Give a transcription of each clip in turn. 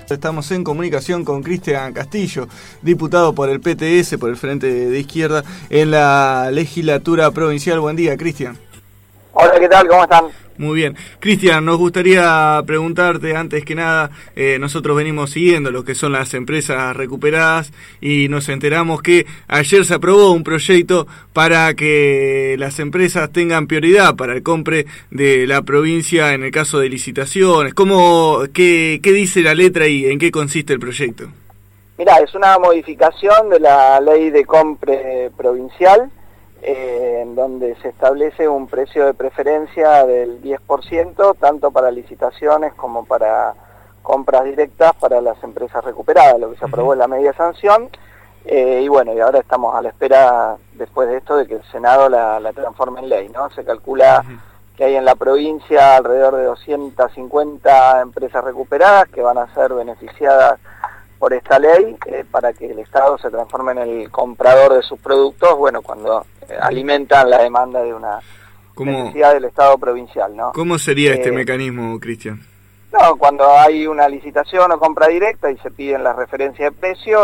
Estamos en comunicación con Cristian Castillo, diputado por el PTS, por el Frente de Izquierda, en la legislatura provincial. Buen día, Cristian. Hola, ¿qué tal? ¿Cómo están? Muy bien. Cristian, nos gustaría preguntarte, antes que nada, nosotros venimos siguiendo lo que son las empresas recuperadas y nos enteramos que ayer se aprobó un proyecto para que las empresas tengan prioridad para el compre de la provincia en el caso de licitaciones. ¿Qué dice la letra y en qué consiste el proyecto? Mirá, es una modificación de la ley de compre provincial, en donde se establece un precio de preferencia del 10%, tanto para licitaciones como para compras directas para las empresas recuperadas, lo que se aprobó en la media sanción, y bueno, y ahora estamos a la espera, después de esto, de que el Senado la transforme en ley, ¿no? Se calcula que hay en la provincia alrededor de 250 empresas recuperadas que van a ser beneficiadas por esta ley, para que el Estado se transforme en el comprador de sus productos, bueno, cuando alimentan la demanda de una necesidad del Estado provincial, ¿no? ¿Cómo sería este mecanismo, Cristian? No, cuando hay una licitación o compra directa y se piden las referencias de precio,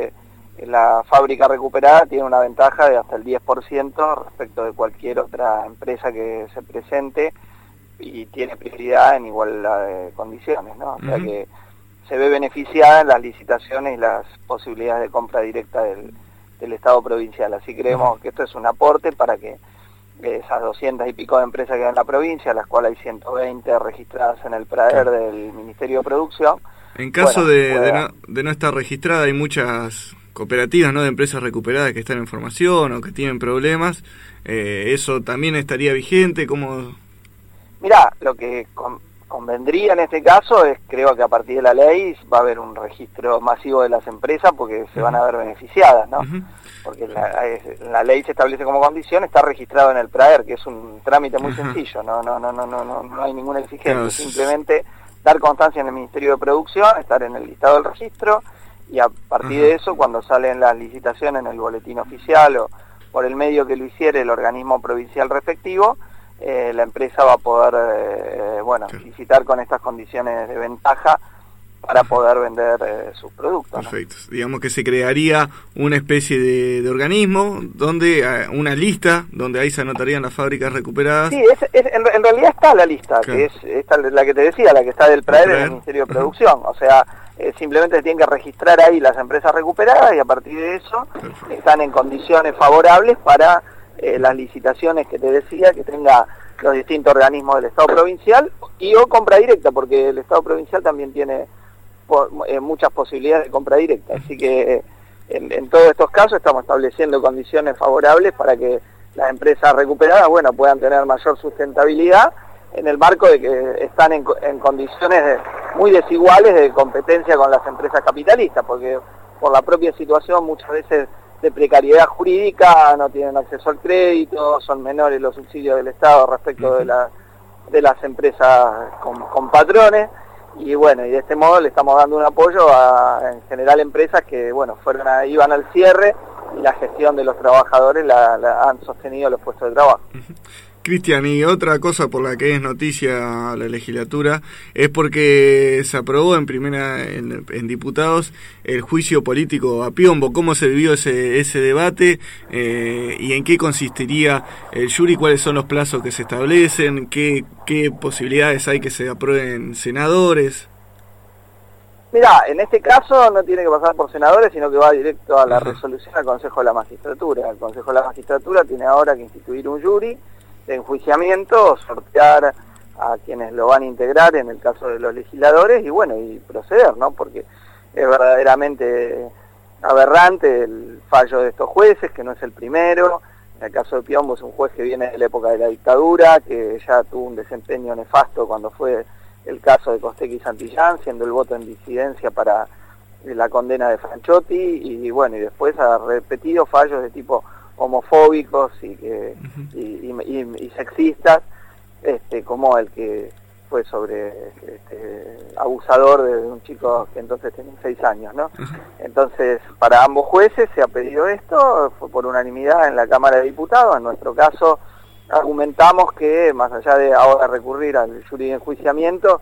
la fábrica recuperada tiene una ventaja de hasta el 10% respecto de cualquier otra empresa que se presente y tiene prioridad en igualdad de condiciones, ¿no? O sea que se ve beneficiada en las licitaciones y las posibilidades de compra directa del Estado provincial. Así creemos que esto es un aporte para que esas 200 y pico de empresas que hay en la provincia, las cuales hay 120 registradas en el PRAER del Ministerio de Producción. En caso de no estar registrada, hay muchas cooperativas, ¿no?, de empresas recuperadas que están en formación o que tienen problemas. ¿Eso también estaría vigente? ¿Cómo? Mirá, lo que convendría en este caso es, creo que a partir de la ley va a haber un registro masivo de las empresas porque se van a ver beneficiadas, ¿no? Porque la ley se establece como condición estar registrado en el PRAER, que es un trámite muy sencillo, no hay ninguna exigencia, simplemente dar constancia en el Ministerio de Producción, estar en el listado del registro, y a partir de eso, cuando salen las licitaciones en el boletín oficial o por el medio que lo hiciere el organismo provincial respectivo, la empresa va a poder licitar con estas condiciones de ventaja para poder vender sus productos. Perfecto. ¿No? Digamos que se crearía una especie de organismo, donde una lista, donde ahí se anotarían las fábricas recuperadas. Sí, en realidad está la lista, claro, que es esta, la que te decía, la que está del PRAER en el Ministerio de Producción. O sea, simplemente se tienen que registrar ahí las empresas recuperadas y a partir de eso están en condiciones favorables para las licitaciones que te decía, que tenga los distintos organismos del Estado provincial o compra directa, porque el Estado provincial también tiene muchas posibilidades de compra directa. Así que en todos estos casos estamos estableciendo condiciones favorables para que las empresas recuperadas, puedan tener mayor sustentabilidad en el marco de que están en condiciones muy desiguales de competencia con las empresas capitalistas, porque por la propia situación muchas veces de precariedad jurídica no tienen acceso al crédito, son menores los subsidios del Estado respecto de las empresas con patrones, y de este modo le estamos dando un apoyo a, en general, empresas que iban al cierre y la gestión de los trabajadores la han sostenido los puestos de trabajo. Cristian, y otra cosa por la que es noticia la legislatura es porque se aprobó en diputados el juicio político a Piombo. ¿Cómo se vivió ese debate y en qué consistiría el jury? ¿Cuáles son los plazos que se establecen? ¿Qué posibilidades hay que se aprueben senadores? Mirá, en este caso no tiene que pasar por senadores, sino que va directo a la resolución al Consejo de la Magistratura. El Consejo de la Magistratura tiene ahora que instituir un jury de enjuiciamiento, sortear a quienes lo van a integrar en el caso de los legisladores y proceder, ¿no? Porque es verdaderamente aberrante el fallo de estos jueces, que no es el primero. En el caso de Piombo es un juez que viene de la época de la dictadura, que ya tuvo un desempeño nefasto cuando fue el caso de Costecchi y Santillán, siendo el voto en disidencia para la condena de Franchotti, y después ha repetido fallos de tipo homofóbicos y sexistas, como el que fue sobre abusador de un chico que entonces tenía 6 años, ¿no? Entonces, para ambos jueces se ha pedido esto, fue por unanimidad en la Cámara de Diputados. En nuestro caso argumentamos que, más allá de ahora recurrir al jury de enjuiciamiento,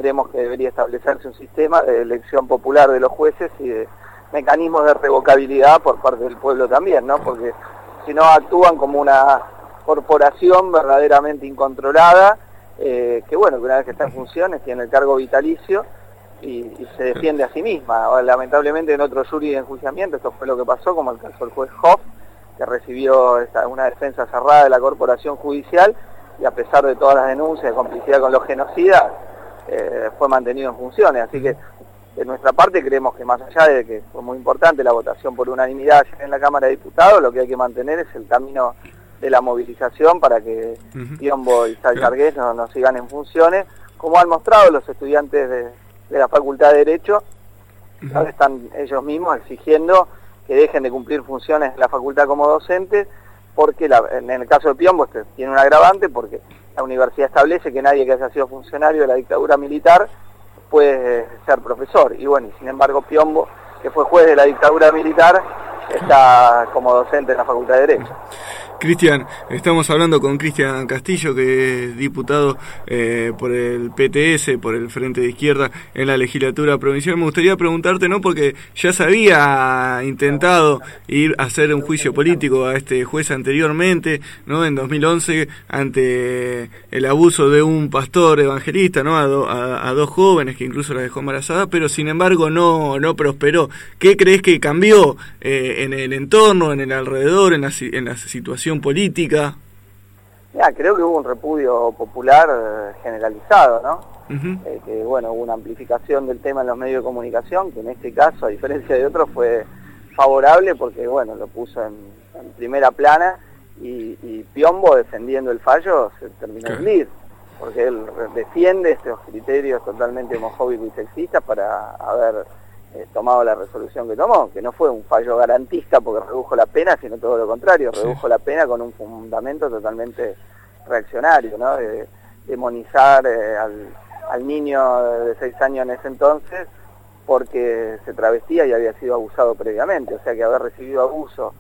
creemos que debería establecerse un sistema de elección popular de los jueces y de mecanismos de revocabilidad por parte del pueblo también, ¿no? Porque si no actúan como una corporación verdaderamente incontrolada, que bueno, que una vez que está en funciones tiene el cargo vitalicio y se defiende a sí misma. Ahora, lamentablemente en otro jury de enjuiciamiento esto fue lo que pasó, como el caso del juez Hoff, que recibió una defensa cerrada de la corporación judicial y a pesar de todas las denuncias de complicidad con los genocidas, fue mantenido en funciones. Así que de nuestra parte creemos que más allá de que fue muy importante la votación por unanimidad en la Cámara de Diputados, lo que hay que mantener es el camino de la movilización para que Piombo y Sacchargués no sigan en funciones, como han mostrado los estudiantes de la Facultad de Derecho. Ahora están ellos mismos exigiendo que dejen de cumplir funciones en la facultad como docentes, porque en el caso de Piombo tiene un agravante, porque la universidad establece que nadie que haya sido funcionario de la dictadura militar puede ser profesor, y bueno, y sin embargo Piombo, que fue juez de la dictadura militar, está como docente en la Facultad de Derecho. Cristian, estamos hablando con Cristian Castillo, que es diputado por el PTS, por el Frente de Izquierda en la legislatura provincial. Me gustaría preguntarte, ¿no? Porque ya se había intentado ir a hacer un juicio político a este juez anteriormente, ¿no? En 2011, ante el abuso de un pastor evangelista, ¿no? A dos jóvenes que incluso la dejó embarazada, pero sin embargo no prosperó. ¿Qué crees que cambió en el entorno, en el alrededor, en la situación política? Ya, creo que hubo un repudio popular generalizado, ¿no? Que bueno, hubo una amplificación del tema en los medios de comunicación, que en este caso, a diferencia de otros, fue favorable porque bueno, lo puso en primera plana y Piombo, defendiendo el fallo, se terminó en lead, porque él defiende estos criterios totalmente homofóbicos y sexistas para haber tomado la resolución que tomó, que no fue un fallo garantista porque redujo la pena, sino todo lo contrario, redujo la pena con un fundamento totalmente reaccionario, ¿no? De demonizar al niño de 6 años en ese entonces porque se travestía y había sido abusado previamente, o sea que haber recibido abuso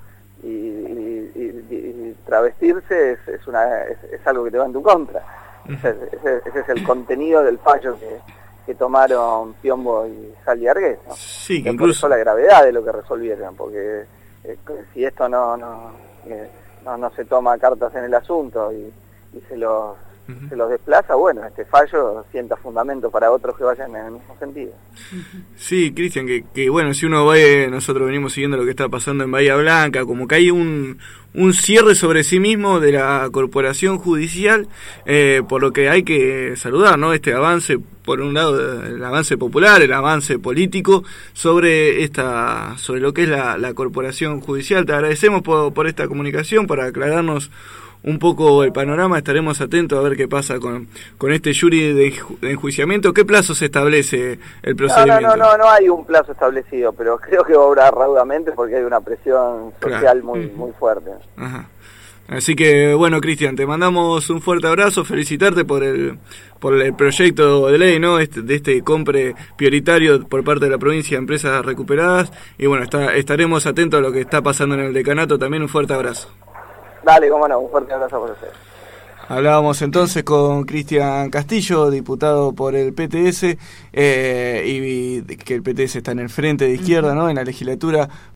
y travestirse es algo que te va en tu contra. Ese es el contenido del fallo que tomaron Piombo y Sacchargués, ¿no? Sí, que incluso la gravedad de lo que resolvieron, porque si esto no se toma cartas en el asunto y se los desplaza, bueno, este fallo sienta fundamento para otros que vayan en el mismo sentido. Sí, Cristian, que bueno, si uno ve, nosotros venimos siguiendo lo que está pasando en Bahía Blanca, como que hay un cierre sobre sí mismo de la corporación judicial, por lo que hay que saludar, ¿no? Este avance, por un lado, el avance popular, el avance político sobre lo que es la corporación judicial. Te agradecemos por esta comunicación, para aclararnos un poco el panorama. Estaremos atentos a ver qué pasa con este jury de enjuiciamiento. ¿Qué plazo se establece el procedimiento? No hay un plazo establecido, pero creo que va a obrar raudamente porque hay una presión social muy fuerte. Ajá. Así que bueno, Cristian, te mandamos un fuerte abrazo, felicitarte por el proyecto de ley, ¿no? De este compre prioritario por parte de la provincia de empresas recuperadas, y bueno, estaremos atentos a lo que está pasando en el decanato. También un fuerte abrazo. Dale, cómo no, un fuerte abrazo por ustedes. Hablábamos entonces con Cristian Castillo, diputado por el PTS, y que el PTS está en el Frente de Izquierda, ¿no? En la legislatura